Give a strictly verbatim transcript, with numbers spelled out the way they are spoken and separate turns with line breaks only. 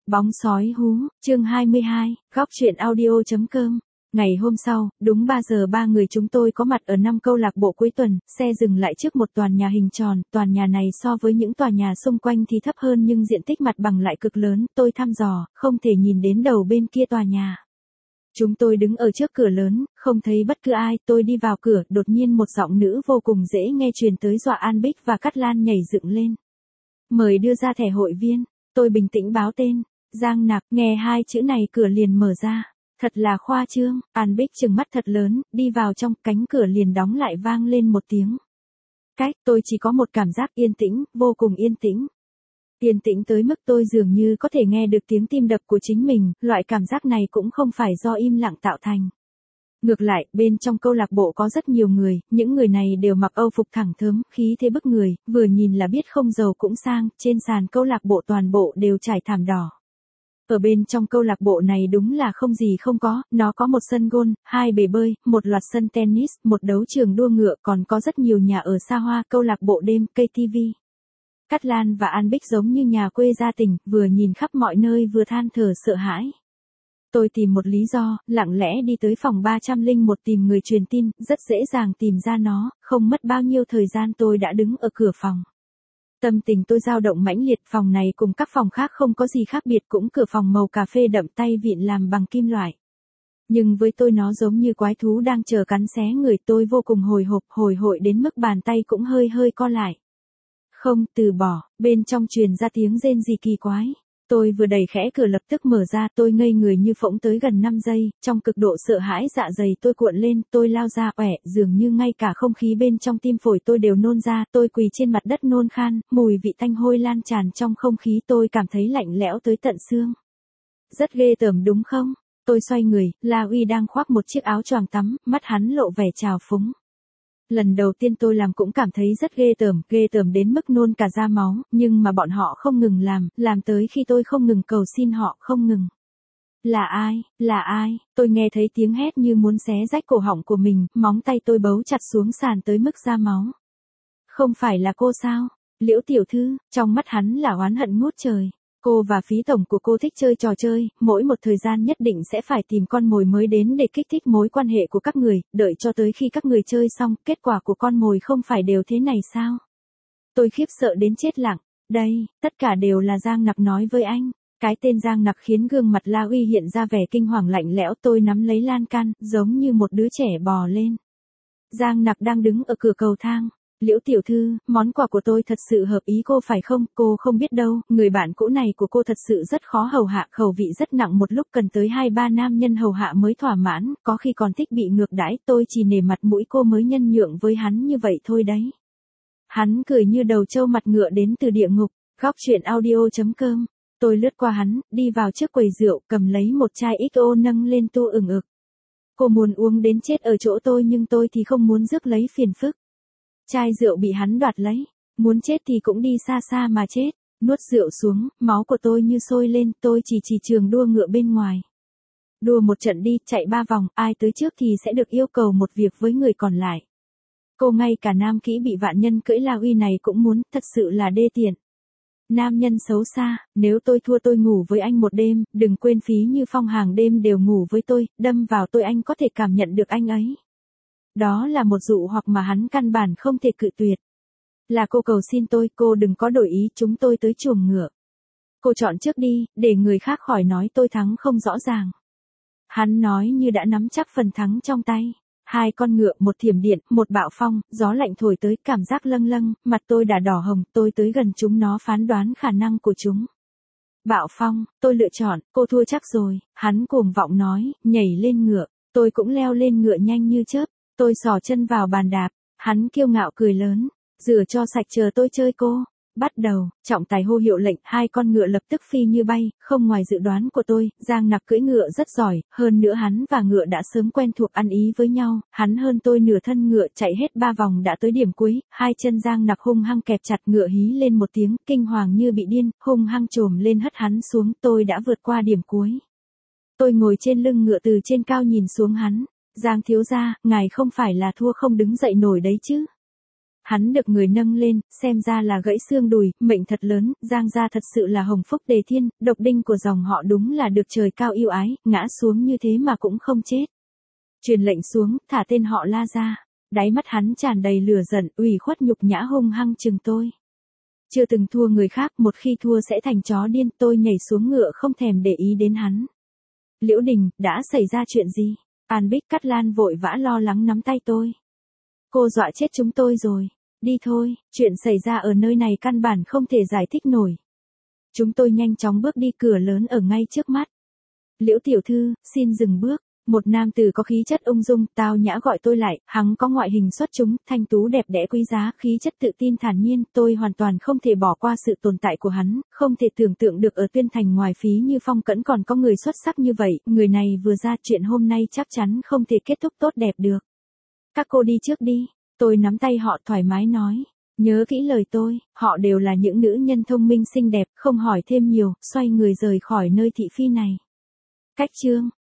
Bóng sói hú, chương hai mươi hai, góc truyện audio.com. Ngày hôm sau, đúng ba giờ ba người chúng tôi có mặt ở năm câu lạc bộ cuối tuần, xe dừng lại trước một tòa nhà hình tròn, tòa nhà này so với những tòa nhà xung quanh thì thấp hơn nhưng diện tích mặt bằng lại cực lớn, tôi thăm dò, không thể nhìn đến đầu bên kia tòa nhà. Chúng tôi đứng ở trước cửa lớn, không thấy bất cứ ai, tôi đi vào cửa, đột nhiên một giọng nữ vô cùng dễ nghe truyền tới dọa An Bích và Cát Lan nhảy dựng lên. Mời đưa ra thẻ hội viên, tôi bình tĩnh báo tên. Giang Nặc, nghe hai chữ này cửa liền mở ra. Thật là khoa trương, An Bích trừng mắt thật lớn, đi vào trong, cánh cửa liền đóng lại vang lên một tiếng. Cách, tôi chỉ có một cảm giác yên tĩnh, vô cùng yên tĩnh. Yên tĩnh tới mức tôi dường như có thể nghe được tiếng tim đập của chính mình, loại cảm giác này cũng không phải do im lặng tạo thành. Ngược lại, bên trong câu lạc bộ có rất nhiều người, những người này đều mặc âu phục thẳng thớm, khí thế bức người, vừa nhìn là biết không giàu cũng sang, trên sàn câu lạc bộ toàn bộ đều trải thảm đỏ. Ở bên trong câu lạc bộ này đúng là không gì không có, nó có một sân golf, hai bể bơi, một loạt sân tennis, một đấu trường đua ngựa, còn có rất nhiều nhà ở xa hoa, câu lạc bộ đêm, cây tivi. Cát Lan và An Bích giống như nhà quê gia tình, vừa nhìn khắp mọi nơi vừa than thở sợ hãi. Tôi tìm một lý do, lặng lẽ đi tới phòng ba trăm lẻ một tìm người truyền tin, rất dễ dàng tìm ra nó, không mất bao nhiêu thời gian tôi đã đứng ở cửa phòng. Tâm tình tôi dao động mãnh liệt, phòng này cùng các phòng khác không có gì khác biệt, cũng cửa phòng màu cà phê đậm, tay vịn làm bằng kim loại. Nhưng với tôi nó giống như quái thú đang chờ cắn xé người, tôi vô cùng hồi hộp, hồi hội đến mức bàn tay cũng hơi hơi co lại. Không, từ bỏ, bên trong truyền ra tiếng rên rỉ kỳ quái. Tôi vừa đẩy khẽ cửa lập tức mở ra, tôi ngây người như phỗng tới gần năm giây, trong cực độ sợ hãi dạ dày tôi cuộn lên, tôi lao ra oẻ, dường như ngay cả không khí bên trong tim phổi tôi đều nôn ra, tôi quỳ trên mặt đất nôn khan, mùi vị tanh hôi lan tràn trong không khí, tôi cảm thấy lạnh lẽo tới tận xương. Rất ghê tởm đúng không? Tôi xoay người, La Uy đang khoác một chiếc áo choàng tắm, mắt hắn lộ vẻ trào phúng. Lần đầu tiên tôi làm cũng cảm thấy rất ghê tởm, ghê tởm đến mức nôn cả ra máu, nhưng mà bọn họ không ngừng làm, làm tới khi tôi không ngừng cầu xin họ, không ngừng. Là ai, là ai, tôi nghe thấy tiếng hét như muốn xé rách cổ họng của mình, móng tay tôi bấu chặt xuống sàn tới mức ra máu. Không phải là cô sao? Liễu tiểu thư, trong mắt hắn là oán hận ngút trời. Cô và phí tổng của cô thích chơi trò chơi, mỗi một thời gian nhất định sẽ phải tìm con mồi mới đến để kích thích mối quan hệ của các người, đợi cho tới khi các người chơi xong, kết quả của con mồi không phải đều thế này sao? Tôi khiếp sợ đến chết lặng, đây, tất cả đều là Giang Nặc nói với anh. Cái tên Giang Nặc khiến gương mặt La Uy hiện ra vẻ kinh hoàng lạnh lẽo, tôi nắm lấy lan can, giống như một đứa trẻ bò lên. Giang Nặc đang đứng ở cửa cầu thang. Liễu tiểu thư, món quà của tôi thật sự hợp ý cô phải không? Cô không biết đâu, người bạn cũ này của cô thật sự rất khó hầu hạ, khẩu vị rất nặng, một lúc cần tới hai ba nam nhân hầu hạ mới thỏa mãn, có khi còn thích bị ngược đãi, tôi chỉ nể mặt mũi cô mới nhân nhượng với hắn như vậy thôi đấy. Hắn cười như đầu trâu mặt ngựa đến từ địa ngục, góc truyện audio.com. Tôi lướt qua hắn, đi vào trước quầy rượu, cầm lấy một chai ích ô nâng lên tu ửng ực. Cô muốn uống đến chết ở chỗ tôi nhưng tôi thì không muốn rước lấy phiền phức. Chai rượu bị hắn đoạt lấy, muốn chết thì cũng đi xa xa mà chết, nuốt rượu xuống, máu của tôi như sôi lên, tôi chỉ chỉ trường đua ngựa bên ngoài. Đua một trận đi, chạy ba vòng, ai tới trước thì sẽ được yêu cầu một việc với người còn lại. Cô ngay cả nam kỹ bị vạn nhân cưỡi La Uy này cũng muốn, thật sự là đê tiện. Nam nhân xấu xa, nếu tôi thua tôi ngủ với anh một đêm, đừng quên phí như phong hàng đêm đều ngủ với tôi, đâm vào tôi anh có thể cảm nhận được anh ấy. Đó là một dụ hoặc mà hắn căn bản không thể cự tuyệt. Là cô cầu xin tôi, cô đừng có đổi ý, chúng tôi tới chuồng ngựa. Cô chọn trước đi, để người khác khỏi nói tôi thắng không rõ ràng. Hắn nói như đã nắm chắc phần thắng trong tay. Hai con ngựa, một thiểm điện, một bạo phong, gió lạnh thổi tới, cảm giác lâng lâng, mặt tôi đã đỏ hồng, tôi tới gần chúng nó phán đoán khả năng của chúng. Bạo phong, tôi lựa chọn, cô thua chắc rồi, hắn cuồng vọng nói, nhảy lên ngựa, tôi cũng leo lên ngựa nhanh như chớp. Tôi xỏ chân vào bàn đạp, hắn kiêu ngạo cười lớn, rửa cho sạch chờ tôi chơi cô. Bắt đầu, trọng tài hô hiệu lệnh, hai con ngựa lập tức phi như bay, không ngoài dự đoán của tôi, Giang Nặc cưỡi ngựa rất giỏi, hơn nữa hắn và ngựa đã sớm quen thuộc ăn ý với nhau, hắn hơn tôi nửa thân ngựa, chạy hết ba vòng đã tới điểm cuối, hai chân Giang Nặc hung hăng kẹp chặt, ngựa hí lên một tiếng, kinh hoàng như bị điên, hung hăng trồm lên hất hắn xuống, tôi đã vượt qua điểm cuối. Tôi ngồi trên lưng ngựa từ trên cao nhìn xuống hắn. Giang thiếu gia, ngài không phải là thua không đứng dậy nổi đấy chứ? Hắn được người nâng lên, xem ra là gãy xương đùi, mệnh thật lớn, Giang gia thật sự là hồng phúc đề thiên, độc đinh của dòng họ đúng là được trời cao yêu ái, ngã xuống như thế mà cũng không chết. Truyền lệnh xuống, thả tên họ La ra. Đáy mắt hắn tràn đầy lửa giận, ủy khuất nhục nhã hung hăng chừng tôi. Chưa từng thua người khác, một khi thua sẽ thành chó điên, tôi nhảy xuống ngựa không thèm để ý đến hắn. Liễu Đình, đã xảy ra chuyện gì? An Bích Cát Lan vội vã lo lắng nắm tay tôi. Cô dọa chết chúng tôi rồi. Đi thôi, chuyện xảy ra ở nơi này căn bản không thể giải thích nổi. Chúng tôi nhanh chóng bước đi, cửa lớn ở ngay trước mắt. Liễu tiểu thư, xin dừng bước. Một nam tử có khí chất ung dung, tao nhã gọi tôi lại, hắn có ngoại hình xuất chúng, thanh tú đẹp đẽ quý giá, khí chất tự tin thản nhiên, tôi hoàn toàn không thể bỏ qua sự tồn tại của hắn, không thể tưởng tượng được ở Tuyên Thành ngoài Phí Như Phong Cẩn còn có người xuất sắc như vậy, người này vừa ra chuyện hôm nay chắc chắn không thể kết thúc tốt đẹp được. Các cô đi trước đi, tôi nắm tay họ thoải mái nói. Nhớ kỹ lời tôi, họ đều là những nữ nhân thông minh xinh đẹp, không hỏi thêm nhiều, xoay người rời khỏi nơi thị phi này. Cách chương